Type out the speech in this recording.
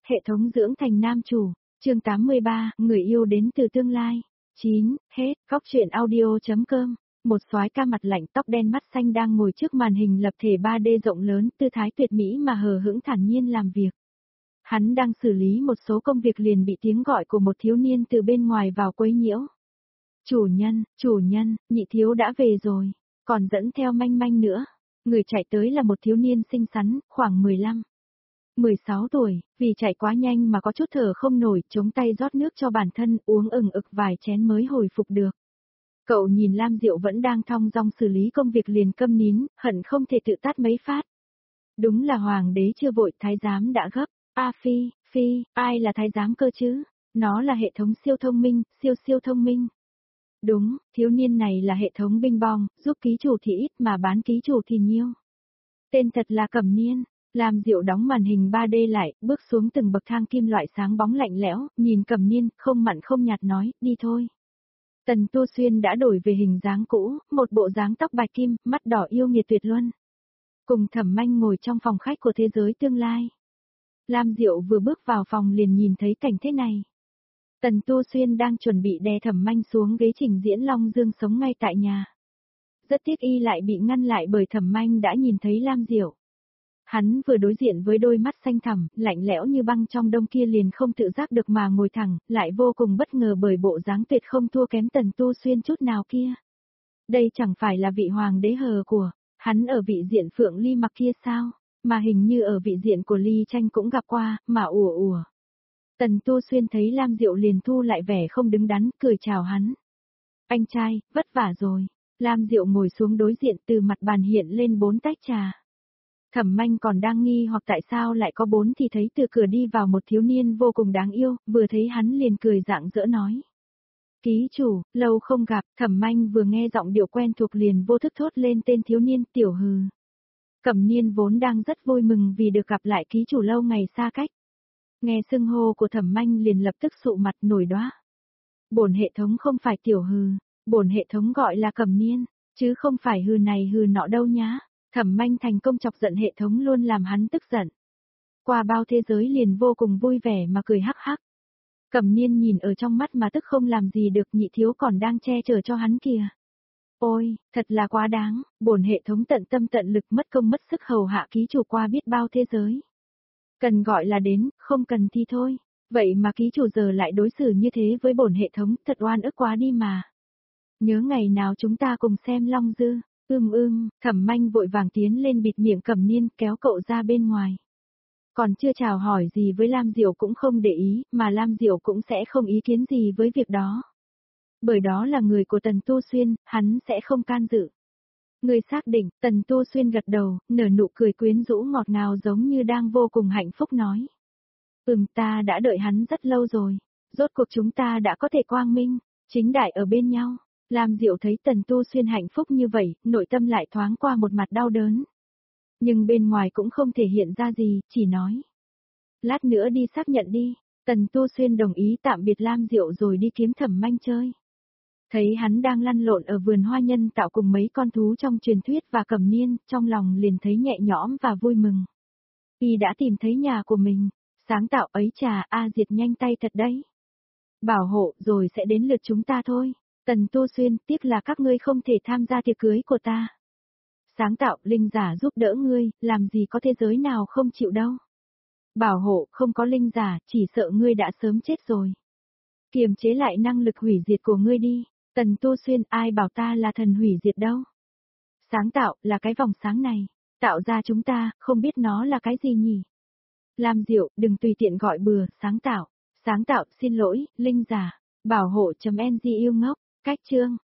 Hệ thống dưỡng thành nam chủ, chương 83, người yêu đến từ tương lai. 9, hết, góc truyện audio.com. Một soái ca mặt lạnh tóc đen mắt xanh đang ngồi trước màn hình lập thể 3D rộng lớn, tư thái tuyệt mỹ mà hờ hững thản nhiên làm việc. Hắn đang xử lý một số công việc liền bị tiếng gọi của một thiếu niên từ bên ngoài vào quấy nhiễu. Chủ nhân, nhị thiếu đã về rồi, còn dẫn theo manh manh nữa. Người chạy tới là một thiếu niên xinh xắn, khoảng 16 tuổi, vì chạy quá nhanh mà có chút thở không nổi, chống tay rót nước cho bản thân, uống ừng ực vài chén mới hồi phục được. Cậu nhìn Lam Diệu vẫn đang thong dong xử lý công việc liền câm nín, hận không thể tự tát mấy phát. Đúng là hoàng đế chưa vội, thái giám đã gấp. Phi, ai là thái giám cơ chứ? Nó là hệ thống siêu thông minh, siêu thông minh. Đúng, thiếu niên này là hệ thống binh bong, giúp ký chủ thì ít mà bán ký chủ thì nhiều. Tên thật là Cẩm Niên. Lam Diệu đóng màn hình 3D lại, bước xuống từng bậc thang kim loại sáng bóng lạnh lẽo, nhìn Cẩm Niên, không mặn không nhạt nói, đi thôi. Tần Tu Xuyên đã đổi về hình dáng cũ, một bộ dáng tóc bạch kim, mắt đỏ yêu nghiệt tuyệt luân. Cùng Thẩm Manh ngồi trong phòng khách của thế giới tương lai. Lam Diệu vừa bước vào phòng liền nhìn thấy cảnh thế này. Tần Tu Xuyên đang chuẩn bị đè Thẩm Manh xuống ghế trình diễn Long Dương sống ngay tại nhà. Rất tiếc y lại bị ngăn lại bởi Thẩm Manh đã nhìn thấy Lam Diệu. Hắn vừa đối diện với đôi mắt xanh thẳm, lạnh lẽo như băng trong đông kia liền không tự giác được mà ngồi thẳng, lại vô cùng bất ngờ bởi bộ dáng tuyệt không thua kém Tần Tu Xuyên chút nào kia. Đây chẳng phải là vị hoàng đế hờ của, hắn ở vị diện Phượng Ly Mặc kia sao, mà hình như ở vị diện của Ly Tranh cũng gặp qua, mà ủa. Tần Tu Xuyên thấy Lam Diệu liền thu lại vẻ không đứng đắn, cười chào hắn. Anh trai, vất vả rồi. Lam Diệu ngồi xuống đối diện, từ mặt bàn hiện lên 4 tách trà. Thẩm Manh còn đang nghi hoặc tại sao lại có 4 thì thấy từ cửa đi vào một thiếu niên vô cùng đáng yêu, vừa thấy hắn liền cười rạng rỡ nói. Ký chủ, lâu không gặp. Thẩm Manh vừa nghe giọng điệu quen thuộc liền vô thức thốt lên tên thiếu niên, Tiểu Hừ. Cẩm Niên vốn đang rất vui mừng vì được gặp lại ký chủ lâu ngày xa cách. Nghe xưng hô của Thẩm Manh liền lập tức sụ mặt nổi đoá. Bổn hệ thống không phải Tiểu Hừ, bổn hệ thống gọi là Cẩm Niên, chứ không phải hừ này hừ nọ đâu nhá. Thẩm Manh thành công chọc giận hệ thống luôn làm hắn tức giận. Qua bao thế giới liền vô cùng vui vẻ mà cười hắc hắc. Cẩm Niên nhìn ở trong mắt mà tức không làm gì được, nhị thiếu còn đang che chở cho hắn kìa. Ôi, thật là quá đáng, bổn hệ thống tận tâm tận lực mất công mất sức hầu hạ ký chủ qua biết bao thế giới. Cần gọi là đến, không cần thì thôi. Vậy mà ký chủ giờ lại đối xử như thế với bổn hệ thống, thật oan ức quá đi mà. Nhớ ngày nào chúng ta cùng xem Long Dư. Thẩm Manh vội vàng tiến lên bịt miệng Cẩm Niên, kéo cậu ra bên ngoài. Còn chưa chào hỏi gì với Lam Diệu cũng không để ý, mà Lam Diệu cũng sẽ không ý kiến gì với việc đó. Bởi đó là người của Tần Tu Xuyên, hắn sẽ không can dự. Người xác định, Tần Tu Xuyên gật đầu, nở nụ cười quyến rũ ngọt ngào giống như đang vô cùng hạnh phúc nói. Ta đã đợi hắn rất lâu rồi, rốt cuộc chúng ta đã có thể quang minh, chính đại ở bên nhau. Lam Diệu thấy Tần Tu Xuyên hạnh phúc như vậy, nội tâm lại thoáng qua một mặt đau đớn. Nhưng bên ngoài cũng không thể hiện ra gì, chỉ nói. Lát nữa đi xác nhận đi. Tần Tu Xuyên đồng ý tạm biệt Lam Diệu rồi đi kiếm Thẩm Manh chơi. Thấy hắn đang lăn lộn ở vườn hoa nhân tạo cùng mấy con thú trong truyền thuyết và Cẩm Niên, trong lòng liền thấy nhẹ nhõm và vui mừng. Y đã tìm thấy nhà của mình, sáng tạo ấy trà, Diệt nhanh tay thật đấy. Bảo hộ rồi sẽ đến lượt chúng ta thôi. Tần Tu Xuyên, tiếc là các ngươi không thể tham gia tiệc cưới của ta. Sáng tạo, linh giả giúp đỡ ngươi, làm gì có thế giới nào không chịu đâu. Bảo hộ, không có linh giả, chỉ sợ ngươi đã sớm chết rồi. Kiềm chế lại năng lực hủy diệt của ngươi đi. Tần Tu Xuyên, ai bảo ta là thần hủy diệt đâu. Sáng tạo, là cái vòng sáng này. Tạo ra chúng ta, không biết nó là cái gì nhỉ. Lam Diệu, đừng tùy tiện gọi bừa, sáng tạo. Sáng tạo, xin lỗi, linh giả. Bảo hộ.ng yêu ngốc. Cách chương.